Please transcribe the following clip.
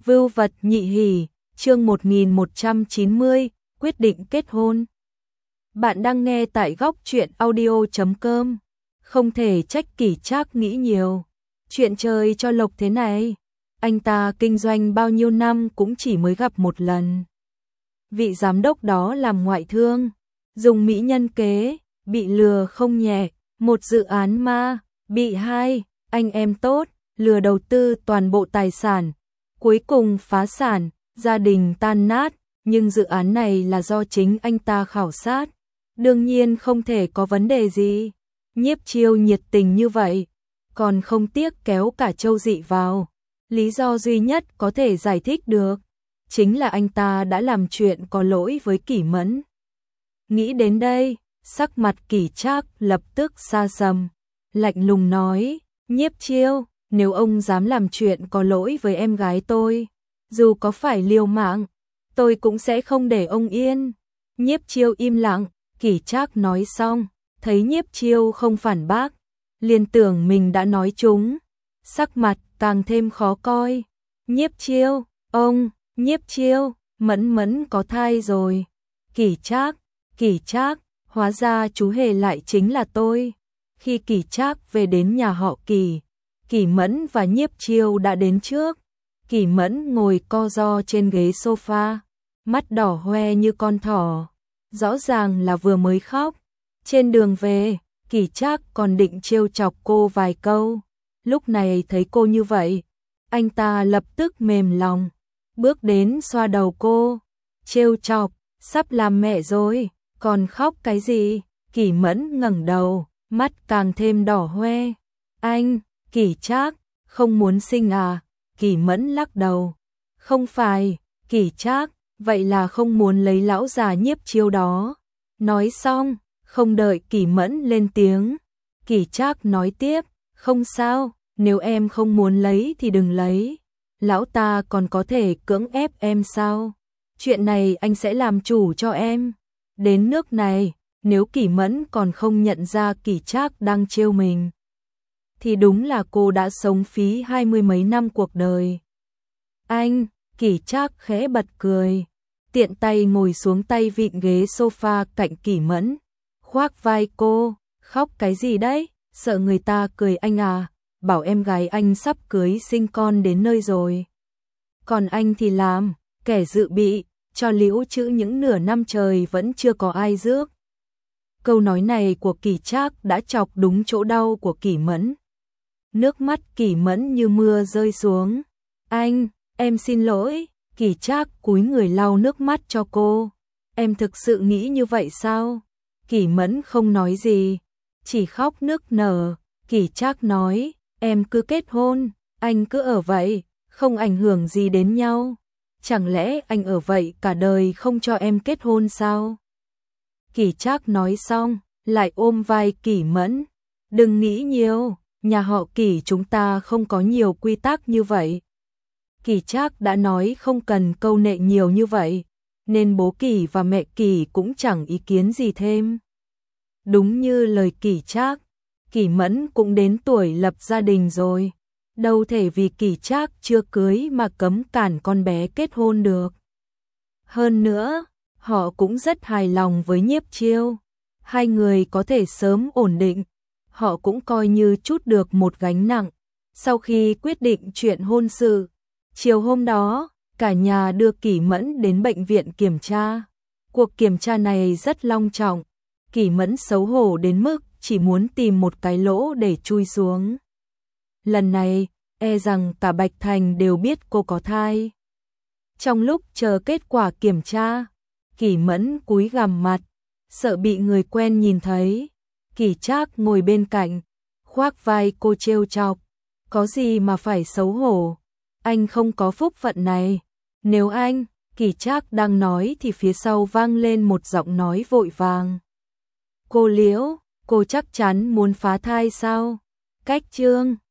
Vưu vật nhị hỷ, chương 1190, quyết định kết hôn. Bạn đang nghe tại góc truyện audio.com. Không thể trách Kỷ Trác nghĩ nhiều. Chuyện trời cho lộc thế này. Anh ta kinh doanh bao nhiêu năm cũng chỉ mới gặp một lần. Vị giám đốc đó làm ngoại thương, dùng mỹ nhân kế, bị lừa không nhẹ. Một dự án ma, bị hai anh em tốt, lừa đầu tư toàn bộ tài sản. Cuối cùng phá sản, gia đình tan nát, nhưng dự án này là do chính anh ta khảo sát. Đương nhiên không thể có vấn đề gì. Nhiếp Chiêu nhiệt tình như vậy, còn không tiếc kéo cả Châu Dị vào. Lý do duy nhất có thể giải thích được, chính là anh ta đã làm chuyện có lỗi với Kỷ Mẫn. Nghĩ đến đây, sắc mặt Kỷ Trác lập tức xa sầm, lạnh lùng nói, Nhiếp Chiêu, nếu ông dám làm chuyện có lỗi với em gái tôi, dù có phải liều mạng, tôi cũng sẽ không để ông yên. Nhiếp Chiêu im lặng, Kỷ Trác nói xong, thấy Nhiếp Chiêu không phản bác, liền tưởng mình đã nói trúng, sắc mặt càng thêm khó coi. Nhiếp Chiêu, Nhiếp Chiêu, Mẫn có thai rồi. Kỷ Trác, hóa ra chú hề lại chính là tôi. Khi Kỷ Trác về đến nhà họ Kỷ, Kỷ Mẫn và Nhiếp Chiêu đã đến trước. Kỷ Mẫn ngồi co ro trên ghế sofa, mắt đỏ hoe như con thỏ, rõ ràng là vừa mới khóc. Trên đường về, Kỷ Trác còn định trêu chọc cô vài câu. Lúc này thấy cô như vậy, anh ta lập tức mềm lòng, bước đến xoa đầu cô, trêu chọc, sắp làm mẹ rồi, còn khóc cái gì? Kỷ Mẫn ngẩng đầu, mắt càng thêm đỏ hoe. Anh, Kỷ Trác, không muốn sinh à? Kỷ Mẫn lắc đầu. Không phải, Kỷ Trác, vậy là không muốn lấy lão già Nhiếp Chiêu đó. Nói xong, không đợi Kỷ Mẫn lên tiếng, Kỷ Trác nói tiếp, không sao, nếu em không muốn lấy thì đừng lấy. Lão ta còn có thể cưỡng ép em sao? Chuyện này anh sẽ làm chủ cho em. Đến nước này, nếu Kỷ Mẫn còn không nhận ra Kỷ Trác đang trêu mình, thì đúng là cô đã sống phí 20 mấy năm cuộc đời. Anh, Kỷ Trác khẽ bật cười, tiện tay ngồi xuống tay vịn ghế sofa cạnh Kỷ Mẫn, khoác vai cô, khóc cái gì đấy, sợ người ta cười anh à, bảo em gái anh sắp cưới sinh con đến nơi rồi. Còn anh thì làm, kẻ dự bị, cho liễu trữ những nửa năm trời vẫn chưa có ai rước. Câu nói này của Kỷ Trác đã chọc đúng chỗ đau của Kỷ Mẫn. Nước mắt Kỷ Mẫn như mưa rơi xuống. Anh, em xin lỗi. Kỷ Trác cúi người lau nước mắt cho cô. Em thực sự nghĩ như vậy sao? Kỷ Mẫn không nói gì, chỉ khóc nức nở. Kỷ Trác nói, em cứ kết hôn, anh cứ ở vậy, không ảnh hưởng gì đến nhau. Chẳng lẽ anh ở vậy cả đời không cho em kết hôn sao? Kỷ Trác nói xong, lại ôm vai Kỷ Mẫn. Đừng nghĩ nhiều, nhà họ Kỷ chúng ta không có nhiều quy tắc như vậy. Kỷ Trác đã nói không cần câu nệ nhiều như vậy, nên bố Kỷ và mẹ Kỷ cũng chẳng ý kiến gì thêm. Đúng như lời Kỷ Trác, Kỷ Mẫn cũng đến tuổi lập gia đình rồi, đâu thể vì Kỷ Trác chưa cưới mà cấm cản con bé kết hôn được. Hơn nữa, họ cũng rất hài lòng với Nhiếp Chiêu, hai người có thể sớm ổn định, họ cũng coi như trút được một gánh nặng. Sau khi quyết định chuyện hôn sự, chiều hôm đó, cả nhà đưa Kỷ Mẫn đến bệnh viện kiểm tra. Cuộc kiểm tra này rất long trọng, Kỷ Mẫn xấu hổ đến mức chỉ muốn tìm một cái lỗ để chui xuống. Lần này, e rằng cả Bạch Thành đều biết cô có thai. Trong lúc chờ kết quả kiểm tra, Kỷ Mẫn cúi gằm mặt, sợ bị người quen nhìn thấy. Kỷ Trác ngồi bên cạnh, khoác vai cô trêu chọc, có gì mà phải xấu hổ, anh không có phúc phận này. Nếu anh, Kỷ Trác đang nói thì phía sau vang lên một giọng nói vội vàng. Cô Liễu, cô chắc chắn muốn phá thai sao? Cách chương